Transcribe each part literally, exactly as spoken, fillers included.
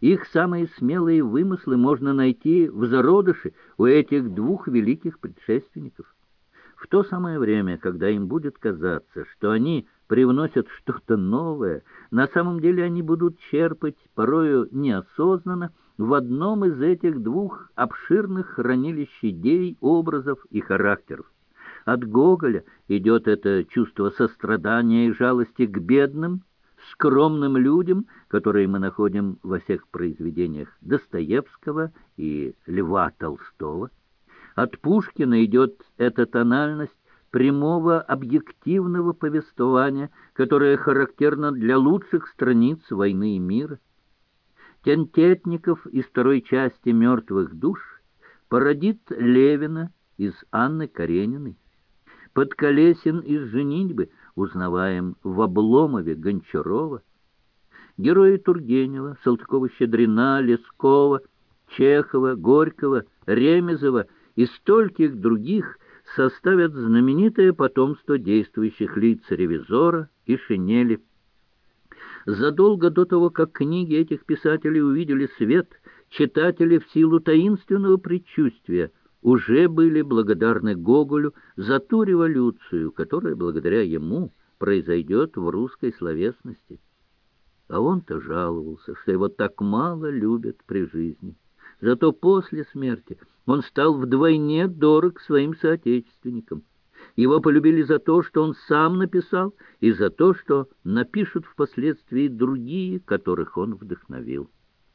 Их самые смелые вымыслы можно найти в зародыше у этих двух великих предшественников. В то самое время, когда им будет казаться, что они привносят что-то новое, на самом деле они будут черпать, порою неосознанно, в одном из этих двух обширных хранилищ идей, образов и характеров. От Гоголя идет это чувство сострадания и жалости к бедным, скромным людям, которые мы находим во всех произведениях Достоевского и Льва Толстого. От Пушкина идет эта тональность прямого объективного повествования, которое характерно для лучших страниц «Войны и мира». Тентетников из второй части «Мертвых душ» породит Левина из Анны Карениной. Подколесин из «Женитьбы» узнаваем в Обломове Гончарова. Герои Тургенева, Салтыкова-Щедрина, Лескова, Чехова, Горького, Ремезова и стольких других составят знаменитое потомство действующих лиц Ревизора и Шинели. Задолго до того, как книги этих писателей увидели свет, читатели в силу таинственного предчувствия уже были благодарны Гоголю за ту революцию, которая благодаря ему произойдет в русской словесности. А он-то жаловался, что его так мало любят при жизни. Зато после смерти он стал вдвойне дорог своим соотечественникам. Его полюбили за то, что он сам написал, и за то, что напишут впоследствии другие, которых он вдохновил.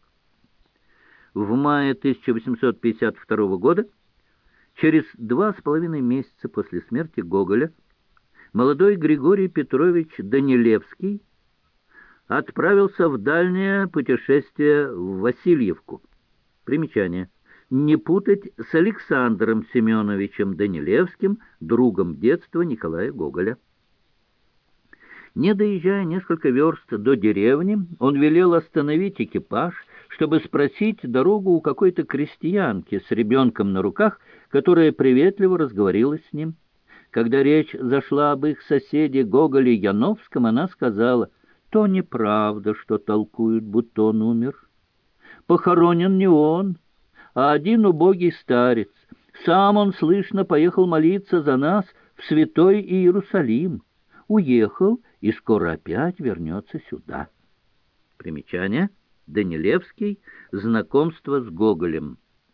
В мае тысяча восемьсот пятьдесят второго года, через два с половиной месяца после смерти Гоголя, молодой Григорий Петрович Данилевский отправился в дальнее путешествие в Васильевку. Примечание. Не путать с Александром Семеновичем Данилевским, другом детства Николая Гоголя. Не доезжая несколько верст до деревни, он велел остановить экипаж, чтобы спросить дорогу у какой-то крестьянки с ребенком на руках, которая приветливо разговорилась с ним. Когда речь зашла об их соседе Гоголе Яновском, она сказала: «То неправда, что толкуют, будто он умер. Похоронен не он, а один убогий старец. Сам он, слышно, поехал молиться за нас в святой Иерусалим. Уехал и скоро опять вернется сюда». Примечание. Данилевский. Знакомство с Гоголем.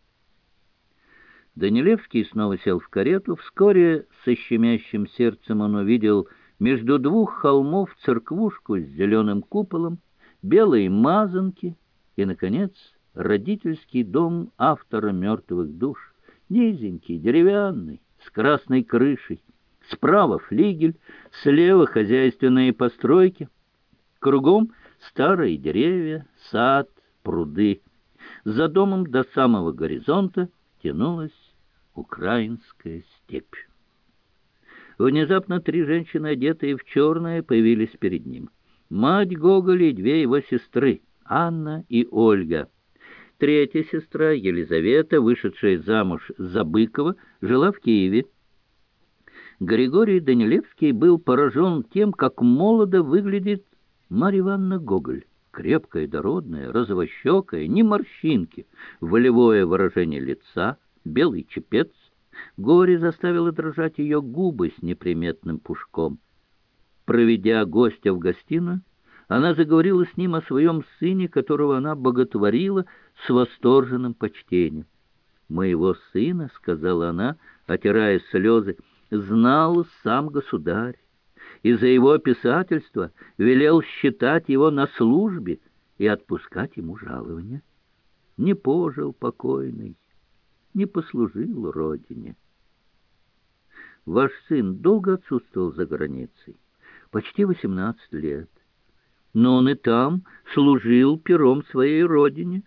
Данилевский снова сел в карету. Вскоре со щемящим сердцем он увидел между двух холмов церквушку с зеленым куполом, белые мазанки и, наконец, родительский дом автора «Мертвых душ», низенький, деревянный, с красной крышей. Справа флигель, слева хозяйственные постройки. Кругом старые деревья, сад, пруды. За домом до самого горизонта тянулась украинская степь. Внезапно три женщины, одетые в черное, появились перед ним. Мать Гоголя и две его сестры, Анна и Ольга. Третья сестра, Елизавета, вышедшая замуж за Быкова, жила в Киеве. Григорий Данилевский был поражен тем, как молодо выглядит Марья Ивановна Гоголь. Крепкая, дородная, розовощекая, ни морщинки, волевое выражение лица, белый чепец. Горе заставило дрожать ее губы с неприметным пушком. Проведя гостя в гостиную, она заговорила с ним о своем сыне, которого она боготворила с восторженным почтением. «Моего сына, — сказала она, отирая слезы, — знал сам государь, и за его писательство велел считать его на службе и отпускать ему жалование. Не пожил покойный, не послужил родине». «Ваш сын долго отсутствовал за границей?» «Почти восемнадцать лет. Но он и там служил пером своей родине».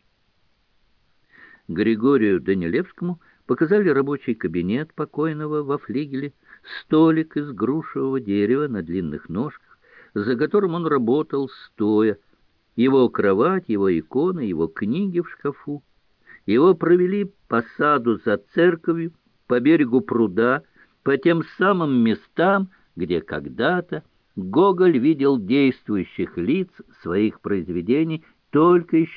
Григорию Данилевскому показали рабочий кабинет покойного во флигеле, столик из грушевого дерева на длинных ножках, за которым он работал стоя, его кровать, его иконы, его книги в шкафу. Его провели по саду за церковью, по берегу пруда, по тем самым местам, где когда-то Гоголь видел действующих лиц своих произведений только еще в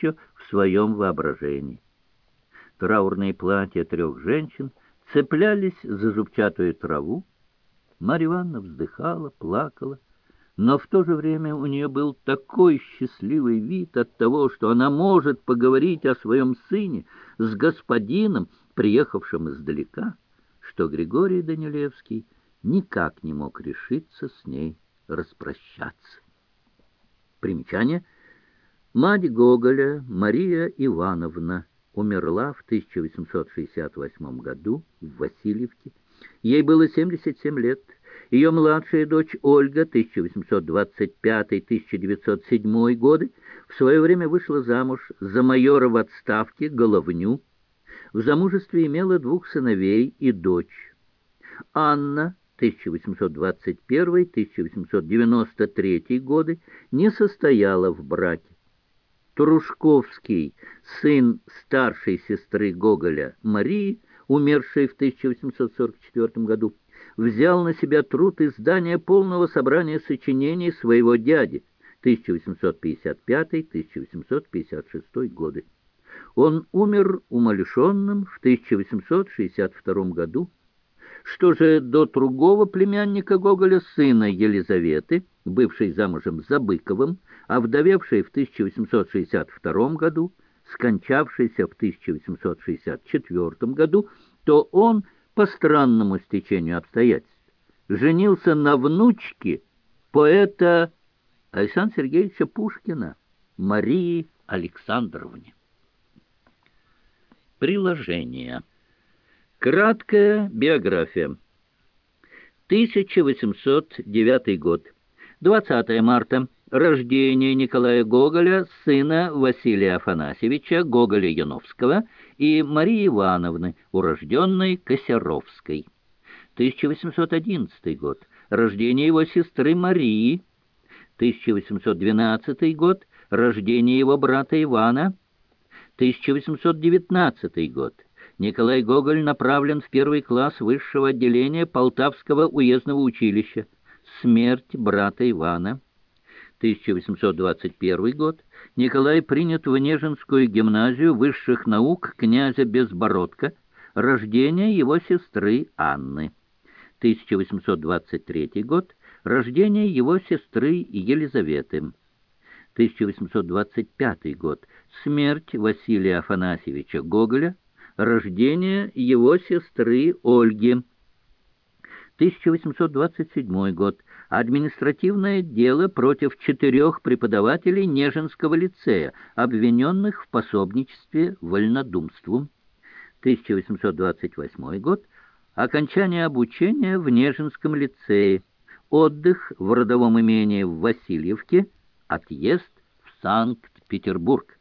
своем воображении. Траурные платья трех женщин цеплялись за зубчатую траву. Марья Ивановна вздыхала, плакала, но в то же время у нее был такой счастливый вид от того, что она может поговорить о своем сыне с господином, приехавшим издалека, что Григорий Данилевский никак не мог решиться с ней распрощаться. Примечание. Мать Гоголя, Мария Ивановна, умерла в тысяча восемьсот шестьдесят восьмом году в Васильевке. Ей было семьдесят семь лет. Ее младшая дочь Ольга, тысяча восемьсот двадцать пятый — тысяча девятьсот седьмой годы, в свое время вышла замуж за майора в отставке Головню. В замужестве имела двух сыновей и дочь. Анна, тысяча восемьсот двадцать первый — тысяча восемьсот девяносто третий годы, не состояла в браке. Трушковский, сын старшей сестры Гоголя Марии, умершей в тысяча восемьсот сорок четвёртом году, взял на себя труд издания полного собрания сочинений своего дяди тысяча восемьсот пятьдесят пятый — тысяча восемьсот пятьдесят шестой годы. Он умер умалишенным в тысяча восемьсот шестьдесят втором году. Что же до другого племянника Гоголя, сына Елизаветы, бывшей замужем за Быковым, овдовевшей в тысяча восемьсот шестьдесят втором году, скончавшейся в тысяча восемьсот шестьдесят четвёртом году, то он, по странному стечению обстоятельств, женился на внучке поэта Александра Сергеевича Пушкина, Марии Александровне. Приложение. Краткая биография. тысяча восемьсот девятый год. двадцатое марта. Рождение Николая Гоголя, сына Василия Афанасьевича Гоголя-Яновского и Марии Ивановны, урожденной Косяровской. тысяча восемьсот одиннадцатый год. Рождение его сестры Марии. тысяча восемьсот двенадцатый год. Рождение его брата Ивана. тысяча восемьсот девятнадцатый год. Николай Гоголь направлен в первый класс высшего отделения Полтавского уездного училища. Смерть брата Ивана. тысяча восемьсот двадцать первый год. Николай принят в Нежинскую гимназию высших наук князя Безбородка. Рождение его сестры Анны. тысяча восемьсот двадцать третий год. Рождение его сестры Елизаветы. тысяча восемьсот двадцать пятый год. Смерть Василия Афанасьевича Гоголя. Рождение его сестры Ольги. тысяча восемьсот двадцать седьмой год. Административное дело против четырех преподавателей Нежинского лицея, обвиненных в пособничестве вольнодумству. тысяча восемьсот двадцать восьмой год. Окончание обучения в Нежинском лицее. Отдых в родовом имении в Васильевке. Отъезд в Санкт-Петербург.